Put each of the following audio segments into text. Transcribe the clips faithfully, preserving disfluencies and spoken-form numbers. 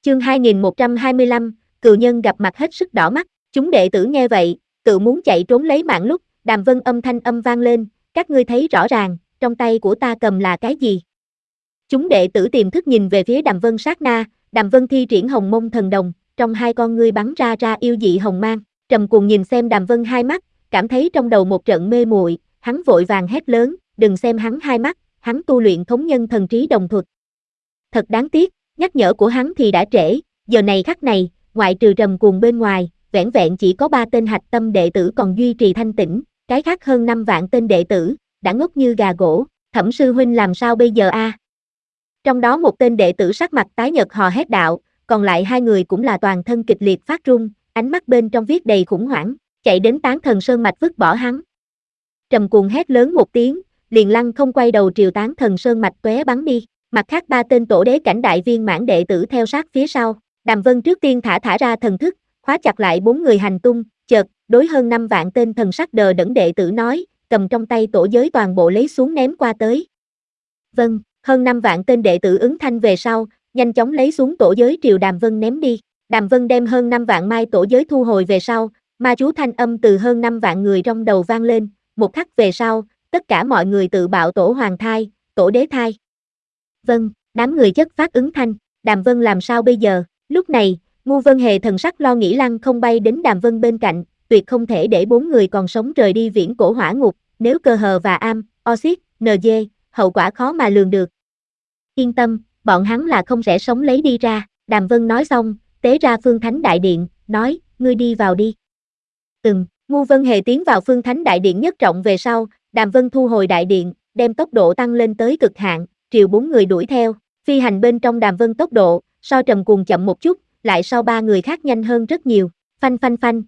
Chương hai nghìn một trăm hai mươi lăm, cừu nhân gặp mặt hết sức đỏ mắt, chúng đệ tử nghe vậy, tự muốn chạy trốn lấy mạng lúc, Đàm Vân âm thanh âm vang lên, các ngươi thấy rõ ràng, trong tay của ta cầm là cái gì? Chúng đệ tử tiềm thức nhìn về phía Đàm Vân sát na, Đàm Vân thi triển hồng mông thần đồng, trong hai con ngươi bắn ra ra yêu dị hồng mang, Trầm Cuồng nhìn xem Đàm Vân hai mắt, cảm thấy trong đầu một trận mê muội, hắn vội vàng hét lớn, đừng xem hắn hai mắt, hắn tu luyện thống nhân thần trí đồng thuật. Thật đáng tiếc, nhắc nhở của hắn thì đã trễ, giờ này khắc này, ngoại trừ Trầm Cuồng bên ngoài, vẻn vẹn chỉ có ba tên hạch tâm đệ tử còn duy trì thanh tĩnh, cái khác hơn năm vạn tên đệ tử, đã ngốc như gà gỗ, Thẩm sư huynh làm sao bây giờ a? À? Trong đó một tên đệ tử sắc mặt tái nhợt hò hét đạo, còn lại hai người cũng là toàn thân kịch liệt phát run, ánh mắt bên trong viết đầy khủng hoảng, chạy đến Tán Thần Sơn Mạch vứt bỏ hắn. Trầm Cuồng hét lớn một tiếng, liền lăng không quay đầu triều Tán Thần Sơn Mạch tóe bắn đi, mặt khác ba tên tổ đế cảnh đại viên mãn đệ tử theo sát phía sau, Đàm Vân trước tiên thả thả ra thần thức, khóa chặt lại bốn người hành tung, chợt, đối hơn năm vạn tên thần sắc đờ đẫn đệ tử nói, cầm trong tay tổ giới toàn bộ lấy xuống ném qua tới. Vâng, hơn năm vạn tên đệ tử ứng thanh về sau, nhanh chóng lấy xuống tổ giới triều Đàm Vân ném đi. Đàm Vân đem hơn năm vạn mai tổ giới thu hồi về sau, ma chú thanh âm từ hơn năm vạn người trong đầu vang lên, một khắc về sau, tất cả mọi người tự bạo tổ hoàng thai, tổ đế thai. Vâng, đám người chất phát ứng thanh, Đàm Vân làm sao bây giờ? Lúc này, Ngu Vân Hề thần sắc lo nghĩ lăng không bay đến Đàm Vân bên cạnh, tuyệt không thể để bốn người còn sống rời đi viễn cổ hỏa ngục, nếu cơ hờ và am, oxit, en giê, hậu quả khó mà lường được. Yên tâm, bọn hắn là không sẽ sống lấy đi ra, Đàm Vân nói xong, tế ra Phương Thánh Đại Điện, nói, ngươi đi vào đi. Ừm, Ngu Vân Hề tiến vào Phương Thánh Đại Điện nhất trọng về sau, Đàm Vân thu hồi đại điện, đem tốc độ tăng lên tới cực hạn, triều bốn người đuổi theo, phi hành bên trong Đàm Vân tốc độ, so Trầm Cuồng chậm một chút, lại sau ba người khác nhanh hơn rất nhiều, phanh phanh phanh.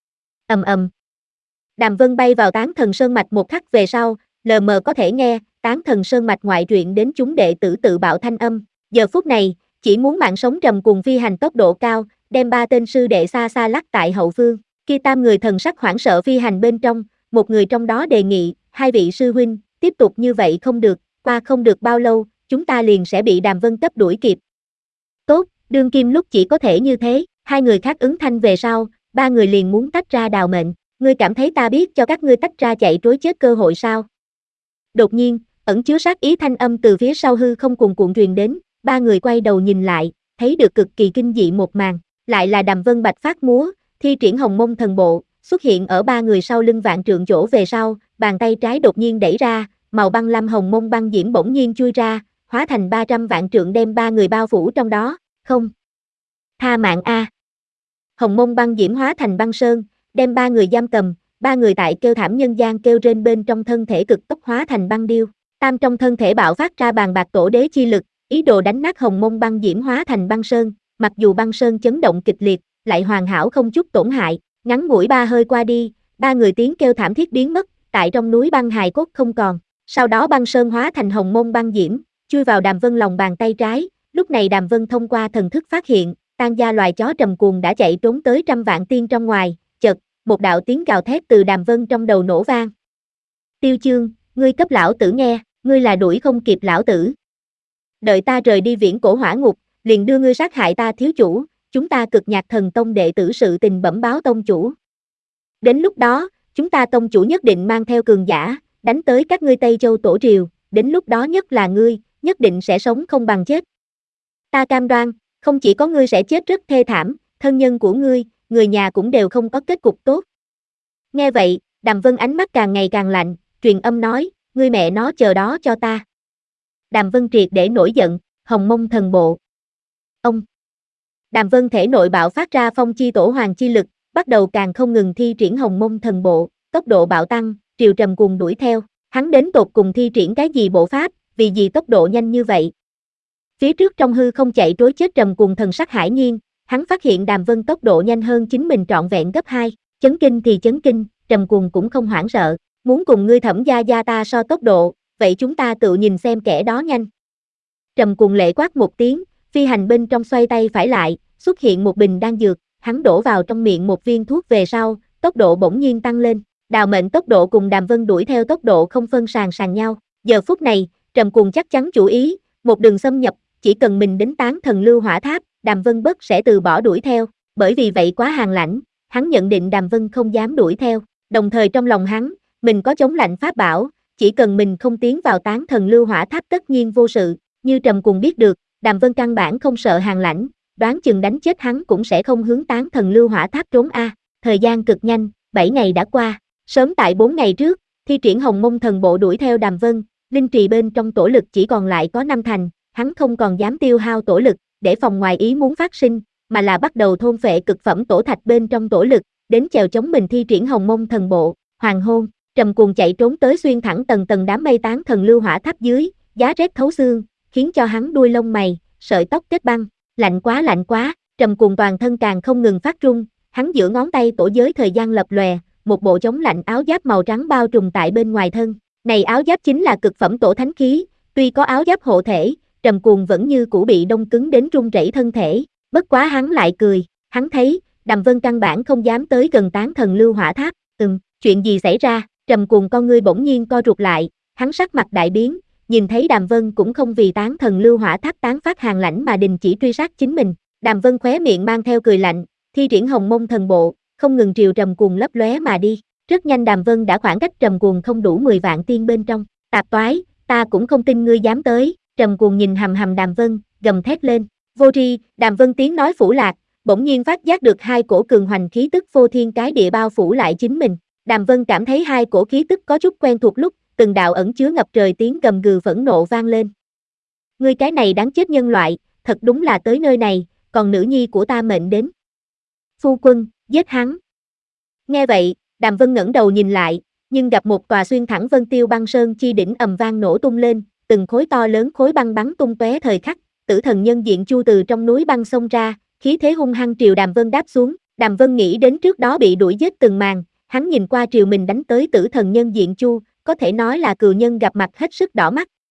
Ầm ầm. Đàm Vân bay vào Tán Thần Sơn Mạch một khắc về sau, lờ mờ có thể nghe, Tán Thần Sơn Mạch ngoại truyện đến chúng đệ tử tự bạo thanh âm, giờ phút này, chỉ muốn mạng sống Trầm Cuồng phi hành tốc độ cao, đem ba tên sư đệ xa xa lắc tại hậu phương, kia tam người thần sắc hoảng sợ phi hành bên trong, một người trong đó đề nghị, hai vị sư huynh, tiếp tục như vậy không được, qua không được bao lâu, chúng ta liền sẽ bị Đàm Vân cấp đuổi kịp. Tốt, đương kim lúc chỉ có thể như thế, hai người khác ứng thanh về sau, ba người liền muốn tách ra đào mệnh, ngươi cảm thấy ta biết cho các ngươi tách ra chạy trối chết cơ hội sao? Đột nhiên, ẩn chứa sát ý thanh âm từ phía sau hư không cuồn cuộn truyền đến, ba người quay đầu nhìn lại, thấy được cực kỳ kinh dị một màn, lại là Đàm Vân bạch phát múa, thi triển hồng mông thần bộ, xuất hiện ở ba người sau lưng vạn trượng chỗ về sau, bàn tay trái đột nhiên đẩy ra, màu băng lam hồng mông băng diễm bỗng nhiên chui ra, hóa thành ba trăm vạn trượng đem ba người bao phủ trong đó, không. Tha mạng a. Hồng mông băng diễm hóa thành băng sơn, đem ba người giam cầm, ba người tại kêu thảm nhân gian kêu rên bên trong thân thể cực tốc hóa thành băng điêu, tam trong thân thể bạo phát ra bàn bạc tổ đế chi lực, ý đồ đánh nát hồng mông băng diễm hóa thành băng sơn, mặc dù băng sơn chấn động kịch liệt, lại hoàn hảo không chút tổn hại, ngắn ngủi ba hơi qua đi, ba người tiếng kêu thảm thiết biến mất, tại trong núi băng hài cốt không còn, sau đó băng sơn hóa thành hồng mông băng diễm, chui vào Đàm Vân lòng bàn tay trái, lúc này Đàm Vân thông qua thần thức phát hiện, tan gia loài chó Trầm Cuồng đã chạy trốn tới trăm vạn tiên trong ngoài, chợt, một đạo tiếng gào thét từ Đàm Vân trong đầu nổ vang. Tiêu Chương, ngươi cấp lão tử nghe, ngươi là đuổi không kịp lão tử. Đợi ta rời đi viễn cổ hỏa ngục, liền đưa ngươi sát hại ta thiếu chủ, chúng ta cực nhạc thần tông đệ tử sự tình bẩm báo tông chủ. Đến lúc đó, chúng ta tông chủ nhất định mang theo cường giả, đánh tới các ngươi Tây Châu tổ triều, đến lúc đó nhất là ngươi, nhất định sẽ sống không bằng chết. Ta cam đoan, không chỉ có ngươi sẽ chết rất thê thảm, thân nhân của ngươi, người nhà cũng đều không có kết cục tốt. Nghe vậy, Đàm Vân ánh mắt càng ngày càng lạnh, truyền âm nói, ngươi mẹ nó chờ đó cho ta. Đàm Vân triệt để nổi giận, hồng mông thần bộ. Ông. Đàm Vân thể nội bạo phát ra phong chi tổ hoàng chi lực, bắt đầu càng không ngừng thi triển hồng mông thần bộ, tốc độ bạo tăng, triều Trầm Cuồng đuổi theo, hắn đến tột cùng thi triển cái gì bộ pháp, vì gì tốc độ nhanh như vậy. Phía trước trong hư không chạy trối chết Trầm Cuồng thần sắc hải nhiên, hắn phát hiện Đàm Vân tốc độ nhanh hơn chính mình trọn vẹn gấp hai, chấn kinh thì chấn kinh, Trầm Cuồng cũng không hoảng sợ, muốn cùng ngươi Thẩm gia gia ta so tốc độ, vậy chúng ta tự nhìn xem kẻ đó nhanh. Trầm Cuồng lệ quát một tiếng, phi hành bên trong xoay tay phải lại, xuất hiện một bình đan dược, hắn đổ vào trong miệng một viên thuốc về sau, tốc độ bỗng nhiên tăng lên, Đào Mệnh tốc độ cùng Đàm Vân đuổi theo tốc độ không phân sàn sàn nhau, giờ phút này, Trầm Cuồng chắc chắn chủ ý, một đường xâm nhập, chỉ cần mình đến Tán Thần Lưu Hỏa Tháp, Đàm Vân Bất sẽ từ bỏ đuổi theo, bởi vì vậy quá hàn lãnh, hắn nhận định Đàm Vân không dám đuổi theo, đồng thời trong lòng hắn, mình có chống lạnh pháp bảo, chỉ cần mình không tiến vào tán thần lưu hỏa tháp tất nhiên vô sự, như Trầm Cùng biết được, Đàm Vân căn bản không sợ hàn lãnh, đoán chừng đánh chết hắn cũng sẽ không hướng tán thần lưu hỏa tháp trốn a. Thời gian cực nhanh, bảy ngày đã qua, sớm tại bốn ngày trước, thi triển Hồng Mông thần bộ đuổi theo Đàm Vân, linh trì bên trong tổ lực chỉ còn lại có năm thành, hắn không còn dám tiêu hao tổ lực, để phòng ngoài ý muốn phát sinh, mà là bắt đầu thôn phệ cực phẩm tổ thạch bên trong tổ lực, đến chèo chống mình thi triển Hồng Mông thần bộ. Hoàng hôn, Trầm Cuồng chạy trốn tới xuyên thẳng tầng tầng đám mây tán thần lưu hỏa tháp dưới, giá rét thấu xương, khiến cho hắn đuôi lông mày, sợi tóc kết băng, lạnh quá lạnh quá, Trầm Cuồng toàn thân càng không ngừng phát run, hắn giữa ngón tay tổ giới thời gian lập lòe, một bộ chống lạnh áo giáp màu trắng bao trùm tại bên ngoài thân. Này áo giáp chính là cực phẩm tổ thánh khí, tuy có áo giáp hộ thể, Trầm Cuồng vẫn như cũ bị đông cứng đến run rẩy thân thể, bất quá hắn lại cười, hắn thấy, Đàm Vân căn bản không dám tới gần tán thần lưu hỏa tháp, ừm, chuyện gì xảy ra, Trầm Cuồng con ngươi bỗng nhiên co rụt lại, hắn sắc mặt đại biến, nhìn thấy Đàm Vân cũng không vì tán thần lưu hỏa tháp tán phát hàn lãnh mà đình chỉ truy sát chính mình, Đàm Vân khóe miệng mang theo cười lạnh, thi triển Hồng Mông thần bộ, không ngừng triều Trầm Cuồng lấp lóe mà đi, rất nhanh Đàm Vân đã khoảng cách Trầm Cuồng không đủ mười vạn tiên bên trong, tạp toái, ta cũng không tin ngươi dám tới, Trầm Cuồng nhìn hầm hầm Đàm Vân, gầm thét lên, vô tri, Đàm Vân tiếng nói phủ lạc, bỗng nhiên phát giác được hai cổ cường hoành khí tức vô thiên cái địa bao phủ lại chính mình, Đàm Vân cảm thấy hai cổ khí tức có chút quen thuộc lúc, từng đạo ẩn chứa ngập trời tiếng gầm gừ phẫn nộ vang lên. Ngươi cái này đáng chết nhân loại, thật đúng là tới nơi này, còn nữ nhi của ta mệnh đến. Phu quân, giết hắn. Nghe vậy, Đàm Vân ngẩng đầu nhìn lại, nhưng gặp một tòa xuyên thẳng vân tiêu băng sơn chi đỉnh ầm vang nổ tung lên, từng khối to lớn khối băng bắn tung tóe thời khắc, tử thần nhân diện chu từ trong núi băng xông ra, khí thế hung hăng triều Đàm Vân đáp xuống, Đàm Vân nghĩ đến trước đó bị đuổi giết từng màn, hắn nhìn qua triều mình đánh tới tử thần nhân diện chu, có thể nói là cừu nhân gặp mặt hết sức đỏ mắt,